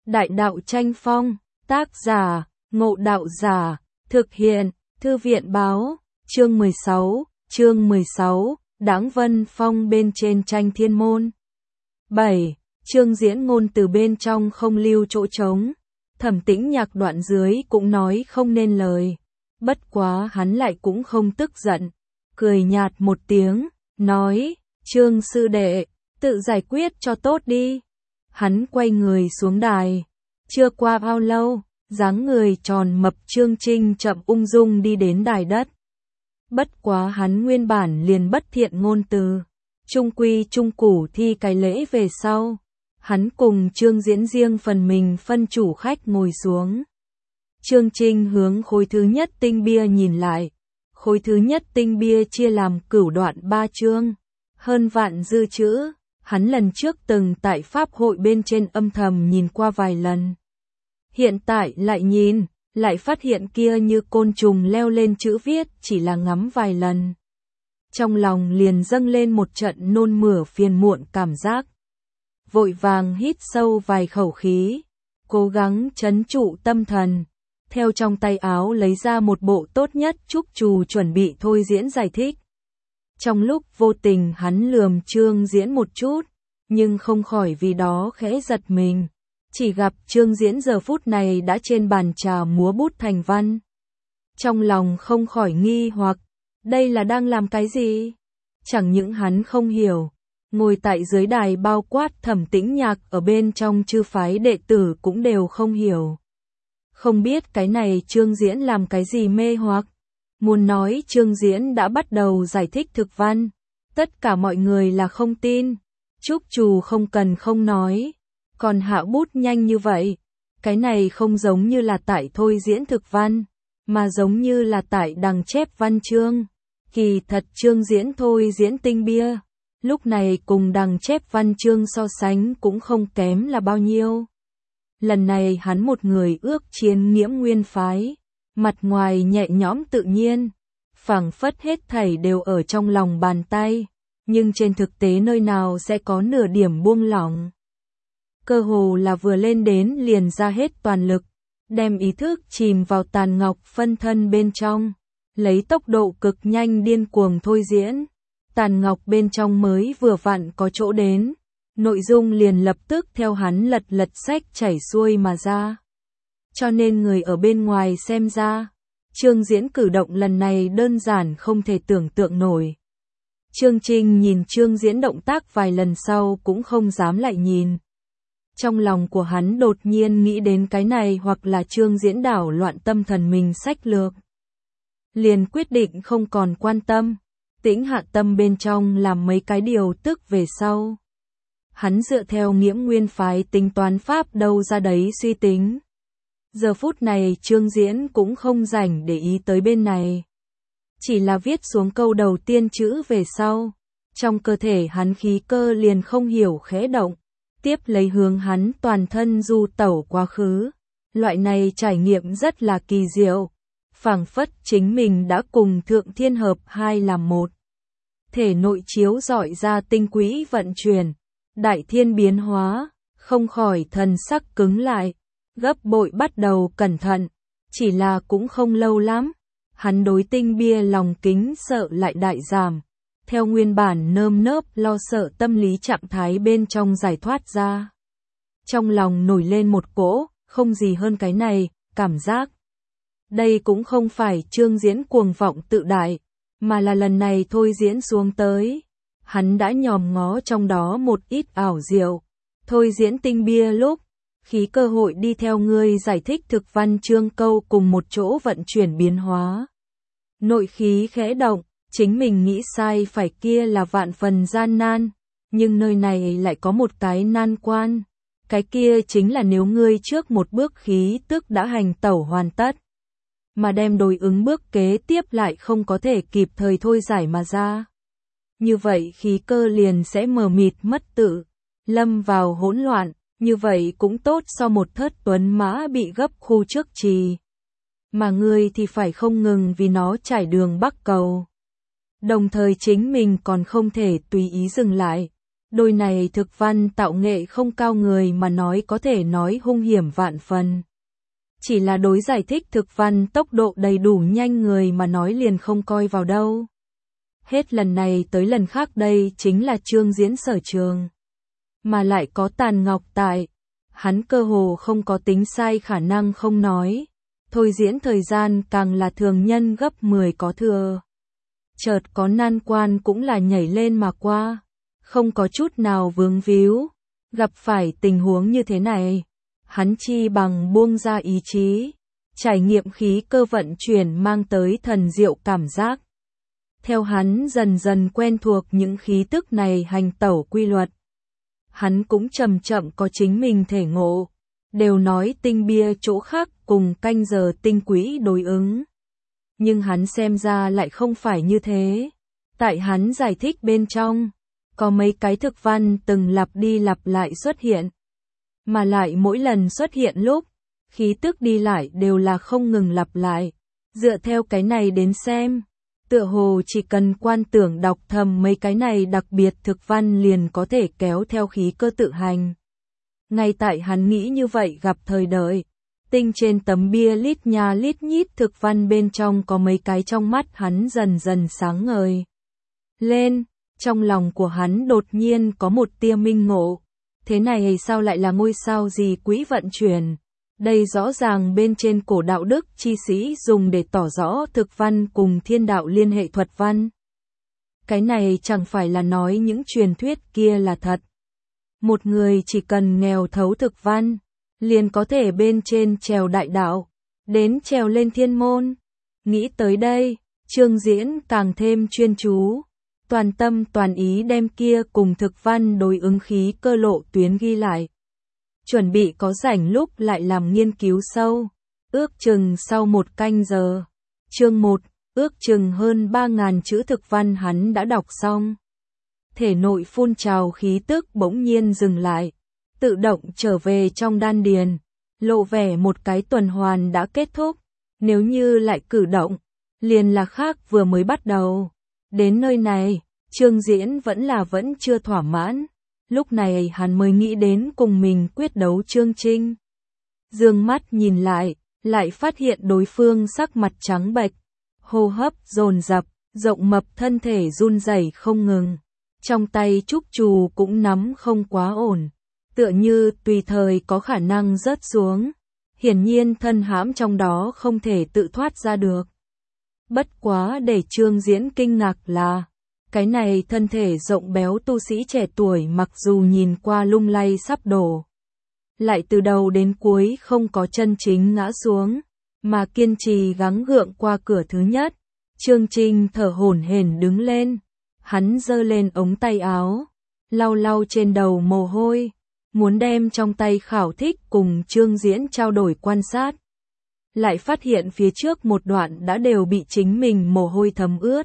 Đại đạo tranh phong, tác giả, Ngộ Đạo Giả, thực hiện, Thư viện báo, chương 16, Đáng Vân Phong bên trên tranh thiên môn. 7. Chương diễn ngôn từ bên trong không lưu chỗ trống. Thẩm Tĩnh Nhạc đoạn dưới cũng nói không nên lời. Bất quá hắn lại cũng không tức giận. Cười nhạt một tiếng, nói, Trương sư đệ, tự giải quyết cho tốt đi. Hắn quay người xuống đài. Chưa qua bao lâu, dáng người tròn mập Trương Trinh chậm ung dung đi đến đài đất. Bất quá hắn nguyên bản liền bất thiện ngôn từ. Trung quy trung củ thi cái lễ về sau. Hắn cùng Trương Diễn riêng phần mình phân chủ khách ngồi xuống. Trương Trinh hướng khối thứ nhất tinh bia nhìn lại. Khối thứ nhất tinh bia chia làm cửu đoạn 3 chương. Hơn vạn dư chữ. Hắn lần trước từng tại Pháp hội bên trên âm thầm nhìn qua vài lần. Hiện tại lại nhìn, lại phát hiện kia như côn trùng leo lên chữ viết chỉ là ngắm vài lần. Trong lòng liền dâng lên một trận nôn mửa phiền muộn cảm giác. Vội vàng hít sâu vài khẩu khí, cố gắng trấn trụ tâm thần. Theo trong tay áo lấy ra một bộ tốt nhất trúc trù chuẩn bị thôi diễn giải thích. Trong lúc vô tình hắn lườm Trương Diễn một chút, nhưng không khỏi vì đó khẽ giật mình. Chỉ gặp Trương Diễn giờ phút này đã trên bàn trà múa bút thành văn. Trong lòng không khỏi nghi hoặc, đây là đang làm cái gì? Chẳng những hắn không hiểu, ngồi tại dưới đài bao quát Thẩm Tĩnh Nhạc ở bên trong chư phái đệ tử cũng đều không hiểu. Không biết cái này Trương Diễn làm cái gì mê hoặc. Muốn nói Trương Diễn đã bắt đầu giải thích thực văn. Tất cả mọi người là không tin. Trúc trù không cần không nói. Còn hạ bút nhanh như vậy. Cái này không giống như là tại thôi diễn thực văn. Mà giống như là tại đằng chép văn chương. Kỳ thật Trương Diễn thôi diễn tinh bia. Lúc này cùng đằng chép văn chương so sánh cũng không kém là bao nhiêu. Lần này hắn một người ước chiến nghiễm nguyên phái. Mặt ngoài nhẹ nhõm tự nhiên, phảng phất hết thảy đều ở trong lòng bàn tay, nhưng trên thực tế nơi nào sẽ có nửa điểm buông lỏng. Cơ hồ là vừa lên đến liền ra hết toàn lực, đem ý thức chìm vào tàn ngọc phân thân bên trong, lấy tốc độ cực nhanh điên cuồng thôi diễn. Tàn ngọc bên trong mới vừa vặn có chỗ đến, nội dung liền lập tức theo hắn lật sách chảy xuôi mà ra. Cho nên người ở bên ngoài xem ra, Trương Diễn cử động lần này đơn giản không thể tưởng tượng nổi. Trương Trinh nhìn Trương Diễn động tác vài lần sau cũng không dám lại nhìn. Trong lòng của hắn đột nhiên nghĩ đến cái này hoặc là Trương Diễn đảo loạn tâm thần mình sách lược. Liền quyết định không còn quan tâm, tĩnh hạ tâm bên trong làm mấy cái điều tức về sau. Hắn dựa theo nghiễm nguyên phái tính toán pháp đâu ra đấy suy tính. Giờ phút này Trương Diễn cũng không rảnh để ý tới bên này. Chỉ là viết xuống câu đầu tiên chữ về sau. Trong cơ thể hắn khí cơ liền không hiểu khẽ động. Tiếp lấy hướng hắn toàn thân du tẩu quá khứ. Loại này trải nghiệm rất là kỳ diệu. Phảng phất chính mình đã cùng Thượng Thiên hợp hai làm một. Thể nội chiếu rọi ra tinh quỹ vận chuyển. Đại thiên biến hóa, không khỏi thần sắc cứng lại. Gấp bội bắt đầu cẩn thận, chỉ là cũng không lâu lắm, hắn đối tinh bia lòng kính sợ lại đại giảm, theo nguyên bản nơm nớp lo sợ tâm lý trạng thái bên trong giải thoát ra. Trong lòng nổi lên một cỗ, không gì hơn cái này, cảm giác. Đây cũng không phải Trương Diễn cuồng vọng tự đại, mà là lần này thôi diễn xuống tới. Hắn đã nhòm ngó trong đó một ít ảo diệu, thôi diễn tinh bia lúc. Khí cơ hội đi theo ngươi giải thích thực văn chương câu cùng một chỗ vận chuyển biến hóa. Nội khí khẽ động, chính mình nghĩ sai phải kia là vạn phần gian nan, nhưng nơi này lại có một cái nan quan. Cái kia chính là nếu ngươi trước một bước khí tức đã hành tẩu hoàn tất, mà đem đối ứng bước kế tiếp lại không có thể kịp thời thôi giải mà ra. Như vậy khí cơ liền sẽ mờ mịt mất tự, lâm vào hỗn loạn. Như vậy cũng tốt so một thất tuấn mã bị gấp khu trước trì. Mà ngươi thì phải không ngừng vì nó trải đường bắc cầu. Đồng thời chính mình còn không thể tùy ý dừng lại. Đôi này thực văn tạo nghệ không cao người mà nói có thể nói hung hiểm vạn phần. Chỉ là đối giải thích thực văn tốc độ đầy đủ nhanh người mà nói liền không coi vào đâu. Hết lần này tới lần khác đây chính là Trương Diễn sở trường. Mà lại có Tàn Ngọc tại, hắn cơ hồ không có tính sai khả năng không nói. Thôi diễn thời gian càng là thường nhân gấp 10 có thừa. Chợt có nan quan cũng là nhảy lên mà qua, không có chút nào vướng víu. Gặp phải tình huống như thế này, hắn chi bằng buông ra ý chí, trải nghiệm khí cơ vận chuyển mang tới thần diệu cảm giác. Theo hắn dần dần quen thuộc những khí tức này hành tẩu quy luật, hắn cũng chậm chậm có chính mình thể ngộ. Đều nói tinh bia chỗ khác cùng canh giờ tinh quỹ đối ứng. Nhưng hắn xem ra lại không phải như thế. Tại hắn giải thích bên trong, có mấy cái thực văn từng lặp đi lặp lại xuất hiện. Mà lại mỗi lần xuất hiện lúc, khí tức đi lại đều là không ngừng lặp lại. Dựa theo cái này đến xem, tựa hồ chỉ cần quan tưởng đọc thầm mấy cái này đặc biệt thực văn liền có thể kéo theo khí cơ tự hành. Ngay tại hắn nghĩ như vậy gặp thời đợi, tinh trên tấm bia lít nha lít nhít thực văn bên trong có mấy cái trong mắt hắn dần dần sáng ngời lên, trong lòng của hắn đột nhiên có một tia minh ngộ. Thế này sao lại là ngôi sao gì quỹ vận chuyển? Đây rõ ràng bên trên cổ đạo đức chi sĩ dùng để tỏ rõ thực văn cùng thiên đạo liên hệ thuật văn. Cái này chẳng phải là nói những truyền thuyết kia là thật. Một người chỉ cần nghèo thấu thực văn, liền có thể bên trên trèo đại đạo, đến trèo lên thiên môn. Nghĩ tới đây, Trương Diễn càng thêm chuyên chú, toàn tâm toàn ý đem kia cùng thực văn đối ứng khí cơ lộ tuyến ghi lại. Chuẩn bị có rảnh lúc lại làm nghiên cứu sâu, ước chừng sau 1 canh giờ. Chương 1, ước chừng hơn 3.000 chữ thực văn hắn đã đọc xong. Thể nội phun trào khí tức bỗng nhiên dừng lại, tự động trở về trong đan điền, lộ vẻ một cái tuần hoàn đã kết thúc. Nếu như lại cử động, liền là khác vừa mới bắt đầu. Đến nơi này, Trương Diễn vẫn chưa thỏa mãn. Lúc này hắn mới nghĩ đến cùng mình quyết đấu Trương Trinh. Dương mắt nhìn lại phát hiện đối phương sắc mặt trắng bệch, hô hấp dồn dập, rộng mập thân thể run rẩy không ngừng. Trong tay trúc trù cũng nắm không quá ổn, tựa như tùy thời có khả năng rớt xuống. Hiển nhiên thân hãm trong đó không thể tự thoát ra được. Bất quá để Trương Diễn kinh ngạc là, cái này thân thể rộng béo tu sĩ trẻ tuổi mặc dù nhìn qua lung lay sắp đổ, lại từ đầu đến cuối không có chân chính ngã xuống, mà kiên trì gắng gượng qua cửa thứ nhất. Trương Trinh thở hổn hển đứng lên, hắn giơ lên ống tay áo, lau lau trên đầu mồ hôi, muốn đem trong tay khảo thích cùng Trương Diễn trao đổi quan sát. Lại phát hiện phía trước một đoạn đã đều bị chính mình mồ hôi thấm ướt.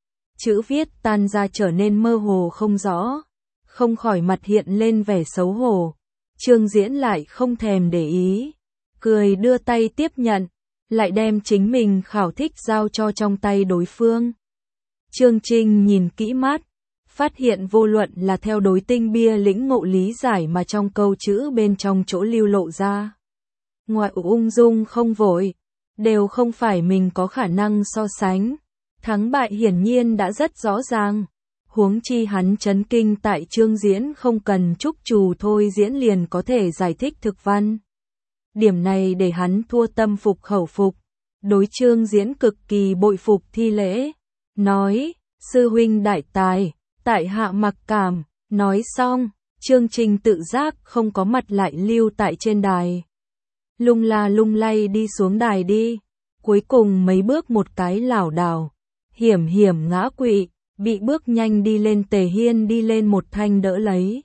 Chữ viết tan ra trở nên mơ hồ không rõ, không khỏi mặt hiện lên vẻ xấu hổ. Trương Diễn lại không thèm để ý, cười đưa tay tiếp nhận, lại đem chính mình khảo thích giao cho trong tay đối phương. Trương Trinh nhìn kỹ mắt, phát hiện vô luận là theo đối tinh bia lĩnh ngộ lý giải mà trong câu chữ bên trong chỗ lưu lộ ra. Ngoại ung dung không vội, đều không phải mình có khả năng so sánh. Thắng bại hiển nhiên đã rất rõ ràng. Huống chi hắn chấn kinh tại Trương Diễn không cần trúc trù thôi diễn liền có thể giải thích thực văn. Điểm này để hắn thua tâm phục khẩu phục. Đối Trương Diễn cực kỳ bội phục thi lễ. Nói, sư huynh đại tài, tại hạ mặc cảm. Nói xong, Trương Trinh tự giác không có mặt lại lưu tại trên đài. Lung la lung lay đi xuống đài đi. Cuối cùng mấy bước một cái lảo đảo, hiểm hiểm ngã quỵ, bị bước nhanh đi lên Tề Hiên đi lên một thanh đỡ lấy.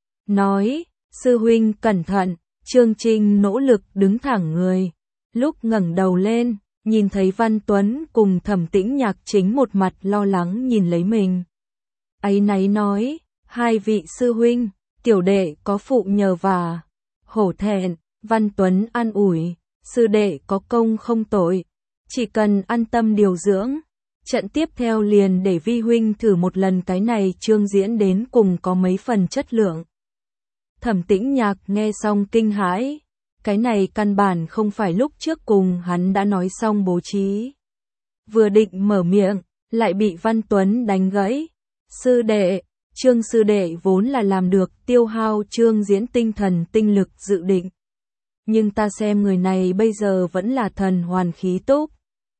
Nói, sư huynh cẩn thận. Trương Trinh nỗ lực đứng thẳng người. Lúc ngẩng đầu lên, nhìn thấy Văn Tuấn cùng Thẩm Tĩnh Nhạc chính một mặt lo lắng nhìn lấy mình. Áy náy nói, hai vị sư huynh, tiểu đệ có phụ nhờ vả. Hổ thẹn, Văn Tuấn an ủi, sư đệ có công không tội, chỉ cần an tâm điều dưỡng. Trận tiếp theo liền để Vi huynh thử một lần cái này chương diễn đến cùng có mấy phần chất lượng. Thẩm Tĩnh Nhạc nghe xong kinh hãi, cái này căn bản không phải lúc trước cùng hắn đã nói xong bố trí. Vừa định mở miệng, lại bị Văn Tuấn đánh gãy. Sư đệ, Trương sư đệ vốn là làm được tiêu hao chương diễn tinh thần tinh lực dự định. Nhưng ta xem người này bây giờ vẫn là thần hoàn khí túc.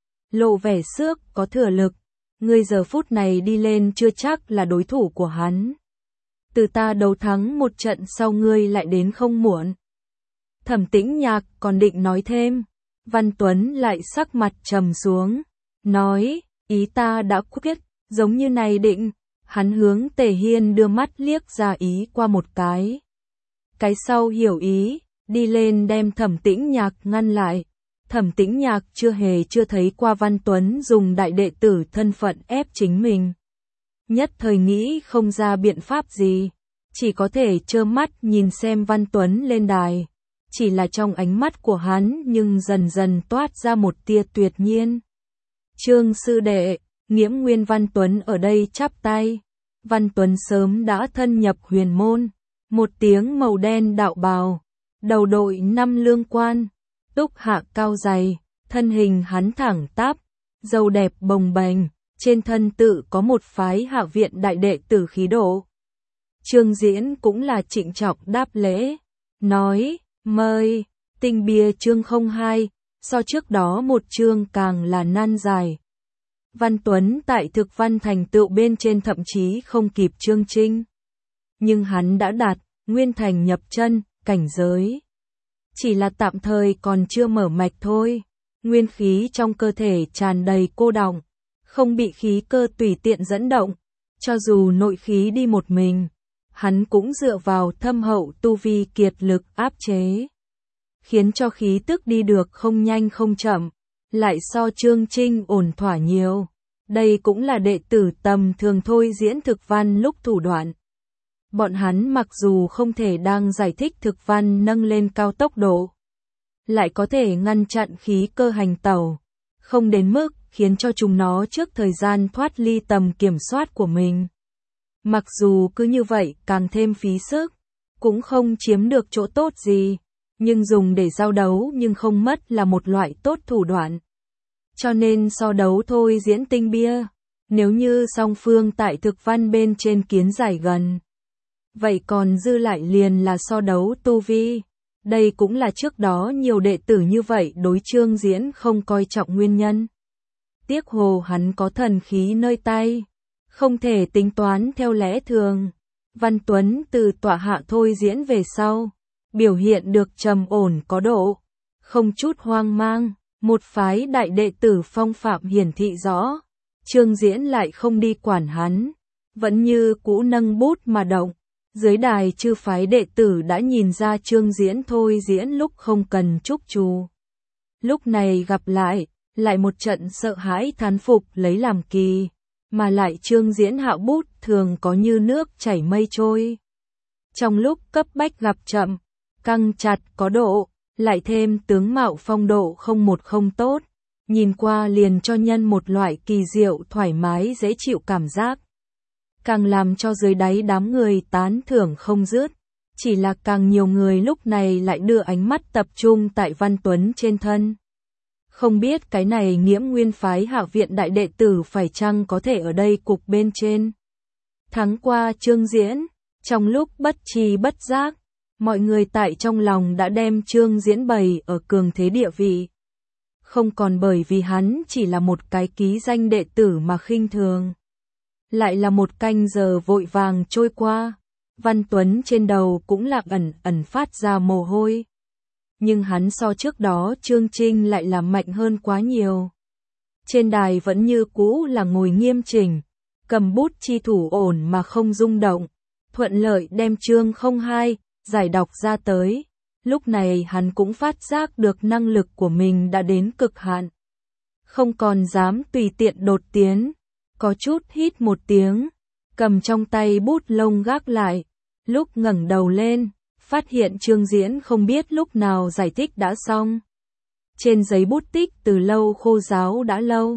Lộ vẻ xước, có thừa lực. Ngươi giờ phút này đi lên chưa chắc là đối thủ của hắn. Từ ta đấu thắng một trận sau ngươi lại đến không muộn. Thẩm Tĩnh Nhạc còn định nói thêm. Văn Tuấn lại sắc mặt trầm xuống. Nói, ý ta đã quyết, giống như này định. Hắn hướng Tề Hiên đưa mắt liếc ra ý qua một cái. Cái sau hiểu ý, đi lên đem Thẩm Tĩnh Nhạc ngăn lại. Thẩm Tĩnh Nhạc chưa thấy qua Văn Tuấn dùng đại đệ tử thân phận ép chính mình. Nhất thời nghĩ không ra biện pháp gì, chỉ có thể trơ mắt nhìn xem Văn Tuấn lên đài. Chỉ là trong ánh mắt của hắn nhưng dần dần toát ra một tia tuyệt nhiên. Trương sư đệ, Nghiễm Nguyên Văn Tuấn ở đây chắp tay. Văn Tuấn sớm đã thân nhập huyền môn, một tiếng màu đen đạo bào, đầu đội 5 lương quan, túc hạ cao dày, thân hình hắn thẳng tắp, râu đẹp bồng bềnh, trên thân tự có một phái hạ viện đại đệ tử khí độ. Chương diễn cũng là trịnh trọng đáp lễ, nói, mời, tinh bia chương 02, so trước đó một chương càng là nan dài. Văn Tuấn tại thực văn thành tựu bên trên thậm chí không kịp Trương Trinh. Nhưng hắn đã đạt, nguyên thành nhập chân, cảnh giới. Chỉ là tạm thời còn chưa mở mạch thôi. Nguyên khí trong cơ thể tràn đầy cô đọng, không bị khí cơ tùy tiện dẫn động. Cho dù nội khí đi một mình, hắn cũng dựa vào thâm hậu tu vi kiệt lực áp chế. Khiến cho khí tức đi được không nhanh không chậm, lại so Trương Trinh ổn thỏa nhiều. Đây cũng là đệ tử tầm thường thôi diễn thực văn lúc thủ đoạn. Bọn hắn mặc dù không thể đang giải thích thực văn nâng lên cao tốc độ, lại có thể ngăn chặn khí cơ hành tẩu, không đến mức khiến cho chúng nó trước thời gian thoát ly tầm kiểm soát của mình. Mặc dù cứ như vậy càng thêm phí sức, cũng không chiếm được chỗ tốt gì, nhưng dùng để giao đấu nhưng không mất là một loại tốt thủ đoạn. Cho nên so đấu thôi diễn tinh bia, nếu như song phương tại thực văn bên trên kiến giải gần, vậy còn dư lại liền là so đấu tu vi. Đây cũng là trước đó nhiều đệ tử như vậy đối Trương diễn không coi trọng nguyên nhân. Tiếc hồ hắn có thần khí nơi tay, không thể tính toán theo lẽ thường. Văn Tuấn từ tọa hạ thôi diễn về sau, biểu hiện được trầm ổn có độ, không chút hoang mang, một phái đại đệ tử phong phạm hiển thị rõ. Trương diễn lại không đi quản hắn, vẫn như cũ nâng bút mà động. Dưới đài chư phái đệ tử đã nhìn ra Trương diễn thôi diễn lúc không cần chúc chú. Lúc này gặp lại một trận sợ hãi thán phục lấy làm kỳ, mà lại Trương diễn hạ bút thường có như nước chảy mây trôi. Trong lúc cấp bách gặp chậm, căng chặt có độ, lại thêm tướng mạo phong độ không tốt, nhìn qua liền cho nhân một loại kỳ diệu thoải mái dễ chịu cảm giác. Càng làm cho dưới đáy đám người tán thưởng không dứt, chỉ là càng nhiều người lúc này lại đưa ánh mắt tập trung tại Văn Tuấn trên thân. Không biết cái này Nghiễm Nguyên phái hạ viện đại đệ tử phải chăng có thể ở đây cục bên trên. Thắng qua Trương diễn, trong lúc bất tri bất giác, mọi người tại trong lòng đã đem Trương diễn bày ở cường thế địa vị. Không còn bởi vì hắn chỉ là một cái ký danh đệ tử mà khinh thường. Lại là một canh giờ vội vàng trôi qua, Văn Tuấn trên đầu cũng là ẩn phát ra mồ hôi. Nhưng hắn so trước đó Trương Trinh lại là mạnh hơn quá nhiều. Trên đài vẫn như cũ là ngồi nghiêm chỉnh, cầm bút chi thủ ổn mà không rung động, thuận lợi đem chương 02 giải đọc ra tới. Lúc này hắn cũng phát giác được năng lực của mình đã đến cực hạn. Không còn dám tùy tiện đột tiến, có chút hít một tiếng, cầm trong tay bút lông gác lại, lúc ngẩng đầu lên, phát hiện Trương diễn không biết lúc nào giải thích đã xong. Trên giấy bút tích từ lâu khô ráo đã lâu,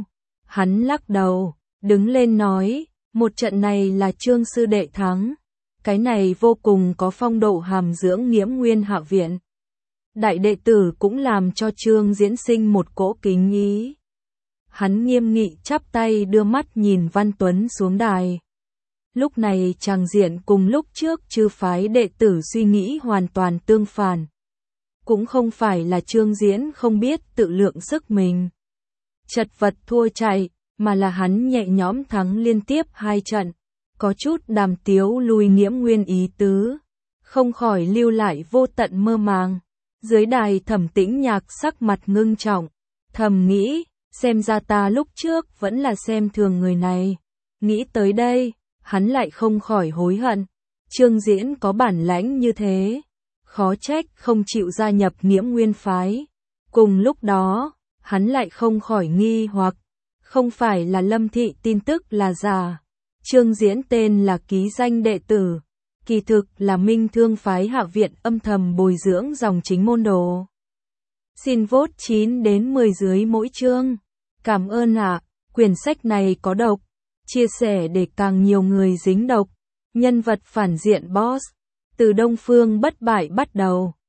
Hắn lắc đầu, đứng lên nói, một trận này là Trương sư đệ thắng. Cái này vô cùng có phong độ hàm dưỡng Nghiễm Nguyên Hạ Viện. Đại đệ tử cũng làm cho Trương Diễn sinh một cỗ kính ý. Hắn nghiêm nghị chắp tay đưa mắt nhìn Văn Tuấn xuống đài. Lúc này tràng diện cùng lúc trước chư phái đệ tử suy nghĩ hoàn toàn tương phản. Cũng không phải là Trương Diễn không biết tự lượng sức mình, chật vật thua chạy, mà là hắn nhẹ nhõm thắng liên tiếp 2 trận, có chút đàm tiếu lùi Nghiễm Nguyên ý tứ, không khỏi lưu lại vô tận mơ màng. Dưới đài Thẩm Tĩnh Nhạc sắc mặt ngưng trọng, thầm nghĩ, xem ra ta lúc trước vẫn là xem thường người này. Nghĩ tới đây, hắn lại không khỏi hối hận. Trương Diễn có bản lãnh như thế, khó trách không chịu gia nhập Nghiễm Nguyên phái. Cùng lúc đó, hắn lại không khỏi nghi hoặc, không phải là Lâm Thị tin tức là giả. Trương Diễn tên là ký danh đệ tử, kỳ thực là Minh Thương phái Hạ Viện âm thầm bồi dưỡng dòng chính môn đồ. Xin vote 9 đến 10 dưới mỗi chương. Cảm ơn ạ. Quyển sách này có độc, chia sẻ để càng nhiều người dính độc. Nhân vật phản diện boss, từ Đông Phương bất bại bắt đầu.